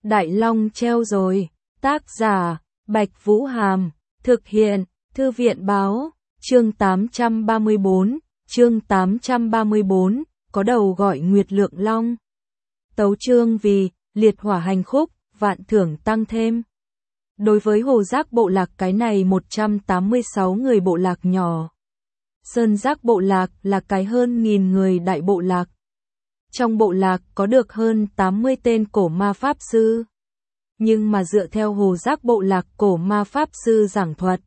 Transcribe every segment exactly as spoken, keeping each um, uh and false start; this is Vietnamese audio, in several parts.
Đại Long treo rồi. Tác giả, Bạch Vũ Hàm. Thực hiện, Thư viện Báo. Chương tám trăm ba mươi bốn. Chương tám trăm ba mươi bốn. Có đầu gọi Nguyệt Lượng Long. Tấu chương vì, liệt hỏa hành khúc, vạn thưởng tăng thêm. Đối với Hồ Giác bộ lạc cái này một trăm tám mươi sáu người bộ lạc nhỏ. Sơn Giác bộ lạc là cái hơn nghìn người đại bộ lạc. Trong bộ lạc có được hơn tám mươi tên cổ ma pháp sư. Nhưng mà dựa theo Hồ Giác bộ lạc cổ ma pháp sư giảng thuật,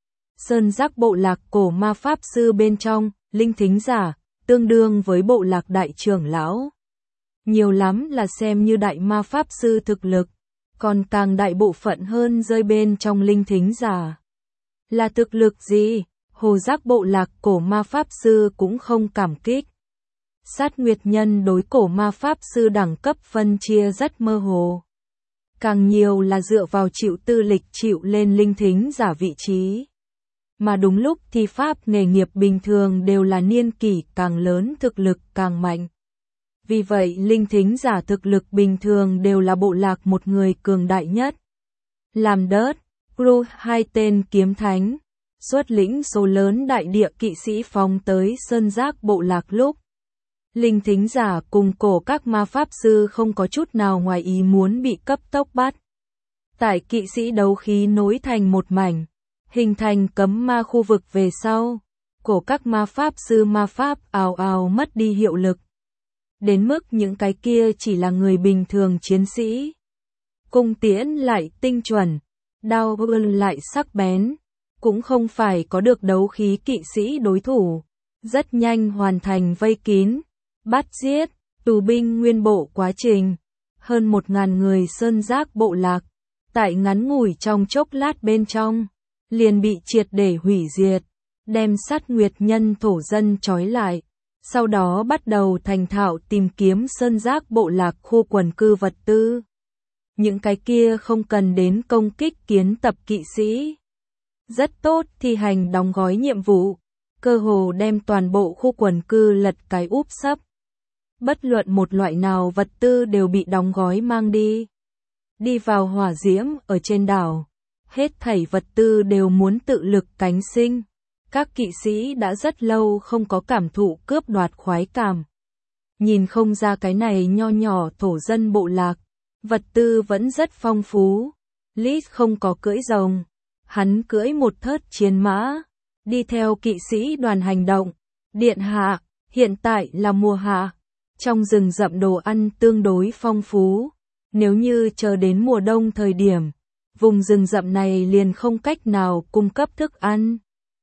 Sơn Giác bộ lạc cổ ma pháp sư bên trong, linh thính giả, tương đương với bộ lạc đại trưởng lão. Nhiều lắm là xem như đại ma pháp sư thực lực, còn càng đại bộ phận hơn rơi bên trong linh thính giả. Là thực lực gì? Hồ Giác bộ lạc cổ ma pháp sư cũng không cảm kích. Sát Nguyệt Nhân đối cổ ma pháp sư đẳng cấp phân chia rất mơ hồ. Càng nhiều là dựa vào chịu tư lịch chịu lên linh thính giả vị trí. Mà đúng lúc thi pháp nghề nghiệp bình thường đều là niên kỷ càng lớn thực lực càng mạnh. Vì vậy linh thính giả thực lực bình thường đều là bộ lạc một người cường đại nhất. Làm đớt, Gru hai tên kiếm thánh, xuất lĩnh số lớn đại địa kỵ sĩ phóng tới Sơn Giác bộ lạc lúc. Linh thính giả cùng cổ các ma pháp sư không có chút nào ngoài ý muốn bị cấp tốc bắt. Tại kỵ sĩ đấu khí nối thành một mảnh, hình thành cấm ma khu vực về sau, cổ các ma pháp sư ma pháp ào ào mất đi hiệu lực. Đến mức những cái kia chỉ là người bình thường chiến sĩ. Cung tiễn lại tinh chuẩn, đao vươn lại sắc bén, cũng không phải có được đấu khí kỵ sĩ đối thủ. Rất nhanh hoàn thành vây kín, bắt giết, tù binh nguyên bộ quá trình. Hơn một ngàn người Sơn Giác bộ lạc, tại ngắn ngủi trong chốc lát bên trong, liền bị triệt để hủy diệt, đem Sát Nguyệt Nhân thổ dân trói lại. Sau đó bắt đầu thành thạo tìm kiếm Sơn Giác bộ lạc khu quần cư vật tư. Những cái kia không cần đến công kích kiến tập kỵ sĩ. Rất tốt thi hành đóng gói nhiệm vụ, cơ hồ đem toàn bộ khu quần cư lật cái úp sấp. Bất luận một loại nào vật tư đều bị đóng gói mang đi. Đi vào hỏa diễm ở trên đảo, hết thảy vật tư đều muốn tự lực cánh sinh. Các kỵ sĩ đã rất lâu không có cảm thụ cướp đoạt khoái cảm. Nhìn không ra cái này nho nhỏ thổ dân bộ lạc, vật tư vẫn rất phong phú. Lít không có cưỡi rồng, hắn cưỡi một thớt chiến mã, đi theo kỵ sĩ đoàn hành động. Điện hạ, hiện tại là mùa hạ, trong rừng rậm đồ ăn tương đối phong phú. Nếu như chờ đến mùa đông thời điểm, vùng rừng rậm này liền không cách nào cung cấp thức ăn.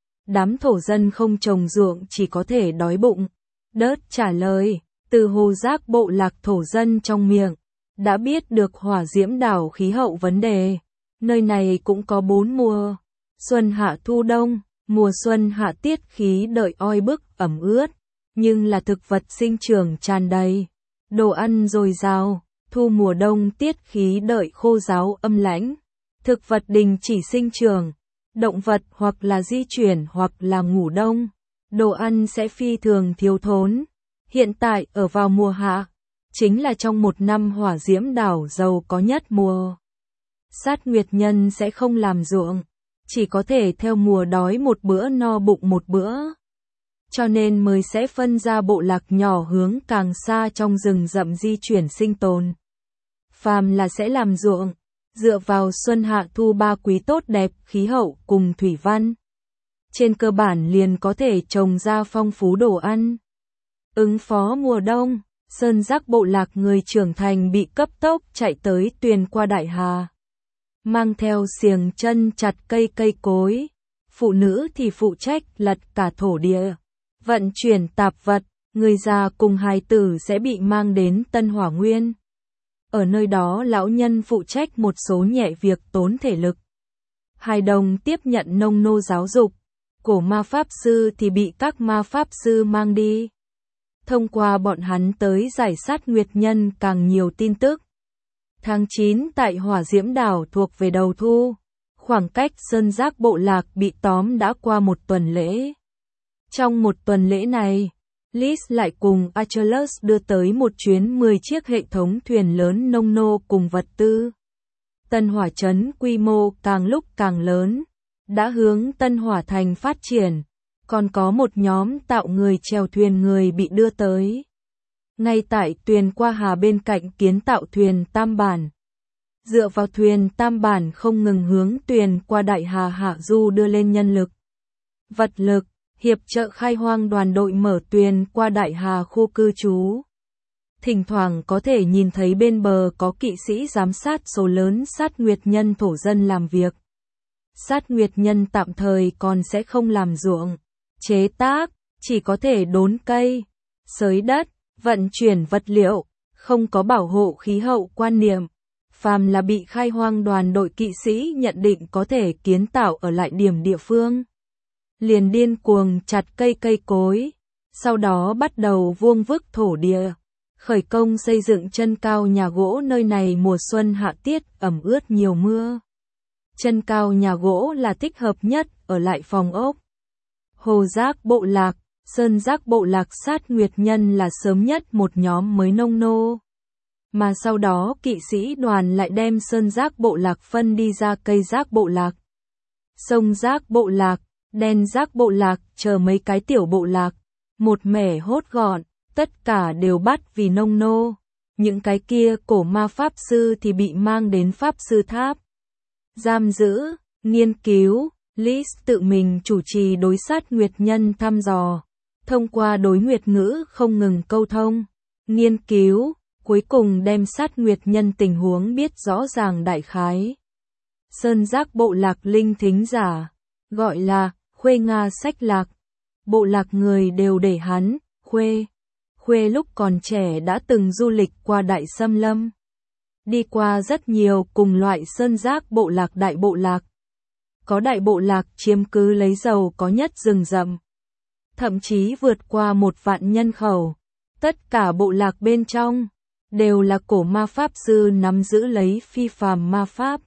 Đám thổ dân không trồng ruộng chỉ có thể đói bụng. Đớt trả lời, từ Hồ Giác bộ lạc thổ dân trong miệng, đã biết được hỏa diễm đảo khí hậu vấn đề. Nơi này cũng có bốn mùa, xuân hạ thu đông. Mùa xuân hạ tiết khí đợi oi bức ẩm ướt, nhưng là thực vật sinh trưởng tràn đầy, đồ ăn dồi dào. Thu mùa đông tiết khí đợi khô ráo âm lãnh, thực vật đình chỉ sinh trưởng. Động vật hoặc là di chuyển hoặc là ngủ đông, đồ ăn sẽ phi thường thiếu thốn. Hiện tại ở vào mùa hạ, chính là trong một năm hỏa diễm đảo giàu có nhất mùa. Sát Nguyệt Nhân sẽ không làm ruộng, chỉ có thể theo mùa đói một bữa no bụng một bữa. Cho nên mới sẽ phân ra bộ lạc nhỏ hướng càng xa trong rừng rậm di chuyển sinh tồn. Phàm là sẽ làm ruộng, dựa vào xuân hạ thu ba quý tốt đẹp khí hậu cùng thủy văn. Trên cơ bản liền có thể trồng ra phong phú đồ ăn. Ứng phó mùa đông, Sơn Giác bộ lạc người trưởng thành bị cấp tốc chạy tới tuyền qua đại hà. Mang theo xiềng chân chặt cây cây cối. Phụ nữ thì phụ trách lật cả thổ địa, vận chuyển tạp vật, người già cùng hài tử sẽ bị mang đến Tân Hỏa Nguyên. Ở nơi đó lão nhân phụ trách một số nhẹ việc tốn thể lực. Hài đồng tiếp nhận nông nô giáo dục, cổ ma pháp sư thì bị các ma pháp sư mang đi. Thông qua bọn hắn tới giải Sát Nguyệt Nhân càng nhiều tin tức. Tháng chín tại Hỏa Diễm Đảo thuộc về đầu thu, khoảng cách Sơn Giác bộ lạc bị tóm đã qua một tuần lễ. Trong một tuần lễ này, Lys lại cùng Achilles đưa tới một chuyến mười chiếc hệ thống thuyền lớn nông nô cùng vật tư. Tân Hỏa trấn quy mô càng lúc càng lớn, đã hướng Tân Hỏa thành phát triển, còn có một nhóm tạo người chèo thuyền người bị đưa tới. Ngay tại Tuyền Qua Hà bên cạnh kiến tạo thuyền Tam Bản. Dựa vào thuyền Tam Bản không ngừng hướng Tuyền Qua Đại Hà hạ du đưa lên nhân lực, vật lực, hiệp trợ khai hoang đoàn đội mở Tuyền Qua Đại Hà khu cư trú. Thỉnh thoảng có thể nhìn thấy bên bờ có kỵ sĩ giám sát số lớn sát nguyệt nhân thổ dân làm việc. Sát nguyệt nhân tạm thời còn sẽ không làm ruộng, chế tác, chỉ có thể đốn cây, xới đất, vận chuyển vật liệu, không có bảo hộ khí hậu quan niệm. Phàm là bị khai hoang đoàn đội kỵ sĩ nhận định có thể kiến tạo ở lại điểm địa phương, liền điên cuồng chặt cây cây cối, sau đó bắt đầu vuông vức thổ địa, khởi công xây dựng chân cao nhà gỗ nơi này mùa xuân hạ tiết ẩm ướt nhiều mưa. Chân cao nhà gỗ là thích hợp nhất ở lại phòng ốc. Hồ Giác bộ lạc, Sơn Giác bộ lạc sát nguyệt nhân là sớm nhất một nhóm mới nông nô. Mà sau đó kỵ sĩ đoàn lại đem Sơn Giác bộ lạc phân đi ra Cây Giác bộ lạc, Sông Giác bộ lạc, Đen Giác bộ lạc, chờ mấy cái tiểu bộ lạc, một mẻ hốt gọn, tất cả đều bắt vì nông nô. Những cái kia cổ ma pháp sư thì bị mang đến pháp sư tháp, giam giữ, nghiên cứu. Lys tự mình chủ trì đối sát nguyệt nhân thăm dò, thông qua đối nguyệt ngữ không ngừng câu thông, nghiên cứu, cuối cùng đem sát nguyệt nhân tình huống biết rõ ràng đại khái. Sơn Giác bộ lạc linh thính giả, gọi là Khuê Nga Sách Lạc. Bộ lạc người đều để hắn, Khuê. Khuê lúc còn trẻ đã từng du lịch qua Đại Xâm Lâm, đi qua rất nhiều cùng loại Sơn Giác bộ lạc đại bộ lạc. Có đại bộ lạc chiếm cứ lấy giàu có nhất rừng rậm, thậm chí vượt qua một vạn nhân khẩu. Tất cả bộ lạc bên trong đều là cổ ma pháp sư nắm giữ lấy phi phàm ma pháp,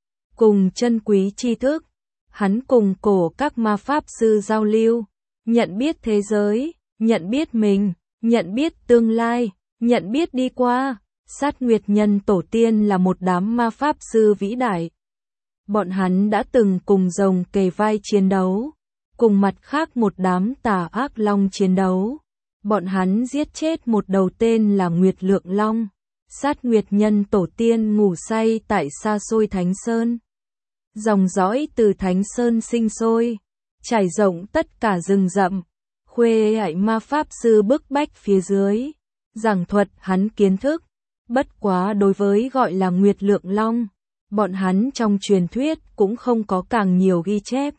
cùng chân quý tri thức. Hắn cùng cổ các ma pháp sư giao lưu, nhận biết thế giới, nhận biết mình, nhận biết tương lai, nhận biết đi qua. Sát nguyệt nhân tổ tiên là một đám ma pháp sư vĩ đại. Bọn hắn đã từng cùng rồng kề vai chiến đấu, cùng mặt khác một đám tà ác long chiến đấu. Bọn hắn giết chết một đầu tên là Nguyệt Lượng Long. Sát nguyệt nhân tổ tiên ngủ say tại xa xôi Thánh Sơn. Dòng dõi từ Thánh Sơn sinh sôi, trải rộng tất cả rừng rậm. Khuê hại ma pháp sư bức bách phía dưới, giảng thuật hắn kiến thức. Bất quá đối với gọi là Nguyệt Lượng Long, bọn hắn trong truyền thuyết cũng không có càng nhiều ghi chép.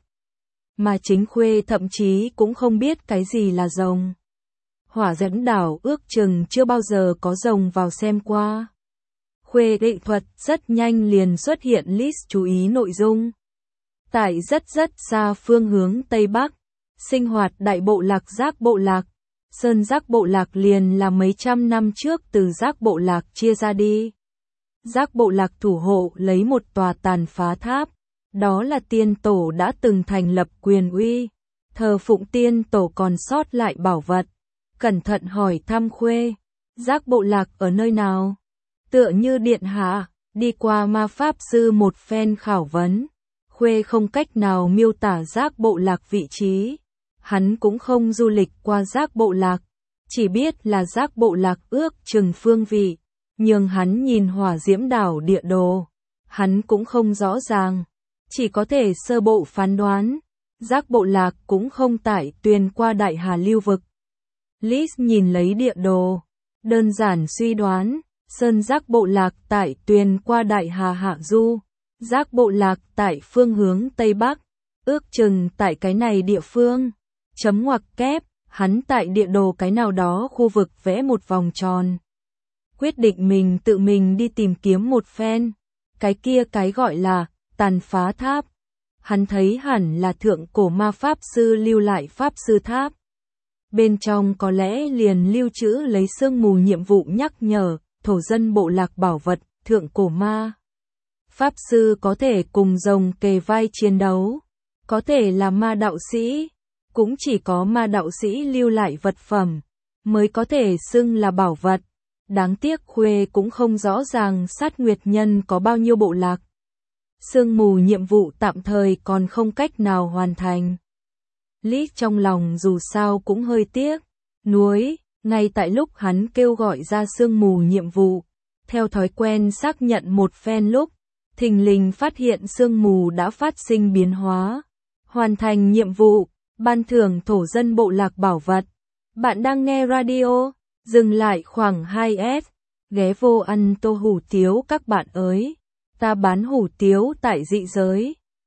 Mà chính Khuê thậm chí cũng không biết cái gì là rồng. Hỏa Dẫn đảo ước chừng chưa bao giờ có rồng vào xem qua. Khuê định thuật rất nhanh liền xuất hiện list chú ý nội dung. Tại rất rất xa phương hướng Tây Bắc, sinh hoạt đại bộ lạc Giác bộ lạc. Sơn Giác bộ lạc liền là mấy trăm năm trước từ Giác bộ lạc chia ra đi. Giác bộ lạc thủ hộ lấy một tòa tàn phá tháp, đó là tiên tổ đã từng thành lập quyền uy, thờ phụng tiên tổ còn sót lại bảo vật. Cẩn thận hỏi thăm Khuê, Giác bộ lạc ở nơi nào? Tựa như điện hạ, đi qua ma pháp sư một phen khảo vấn. Khuê không cách nào miêu tả Giác bộ lạc vị trí. Hắn cũng không du lịch qua Giác bộ lạc, chỉ biết là Giác bộ lạc ước chừng phương vị. Nhưng hắn nhìn hỏa diễm đảo địa đồ, hắn cũng không rõ ràng, chỉ có thể sơ bộ phán đoán. Giác bộ lạc cũng không tại Tuyền Qua Đại Hà lưu vực. Lys nhìn lấy địa đồ, đơn giản suy đoán, Sơn Giác bộ lạc tại Tuyền Qua Đại Hà hạ du, Giác bộ lạc tại phương hướng Tây Bắc, ước chừng tại cái này địa phương. Chấm ngoặc kép, hắn tại địa đồ cái nào đó khu vực vẽ một vòng tròn. Quyết định mình tự mình đi tìm kiếm một phen. Cái kia cái gọi là tàn phá tháp. Hắn thấy hẳn là thượng cổ ma pháp sư lưu lại pháp sư tháp. Bên trong có lẽ liền lưu trữ lấy sương mù nhiệm vụ nhắc nhở, thổ dân bộ lạc bảo vật, thượng cổ ma. Pháp sư có thể cùng rồng kề vai chiến đấu, có thể là ma đạo sĩ, cũng chỉ có ma đạo sĩ lưu lại vật phẩm, mới có thể xưng là bảo vật. Đáng tiếc Khuê cũng không rõ ràng Sát Nguyệt Nhân có bao nhiêu bộ lạc. Sương mù nhiệm vụ tạm thời còn không cách nào hoàn thành. Lý trong lòng dù sao cũng hơi tiếc. Nuối, ngay tại lúc hắn kêu gọi ra sương mù nhiệm vụ, theo thói quen xác nhận một phen lúc, thình lình phát hiện sương mù đã phát sinh biến hóa. Hoàn thành nhiệm vụ, ban thưởng thổ dân bộ lạc bảo vật. Bạn đang nghe radio, dừng lại khoảng hai S, ghé vô ăn tô hủ tiếu các bạn ơi. Ta bán hủ tiếu tại dị giới.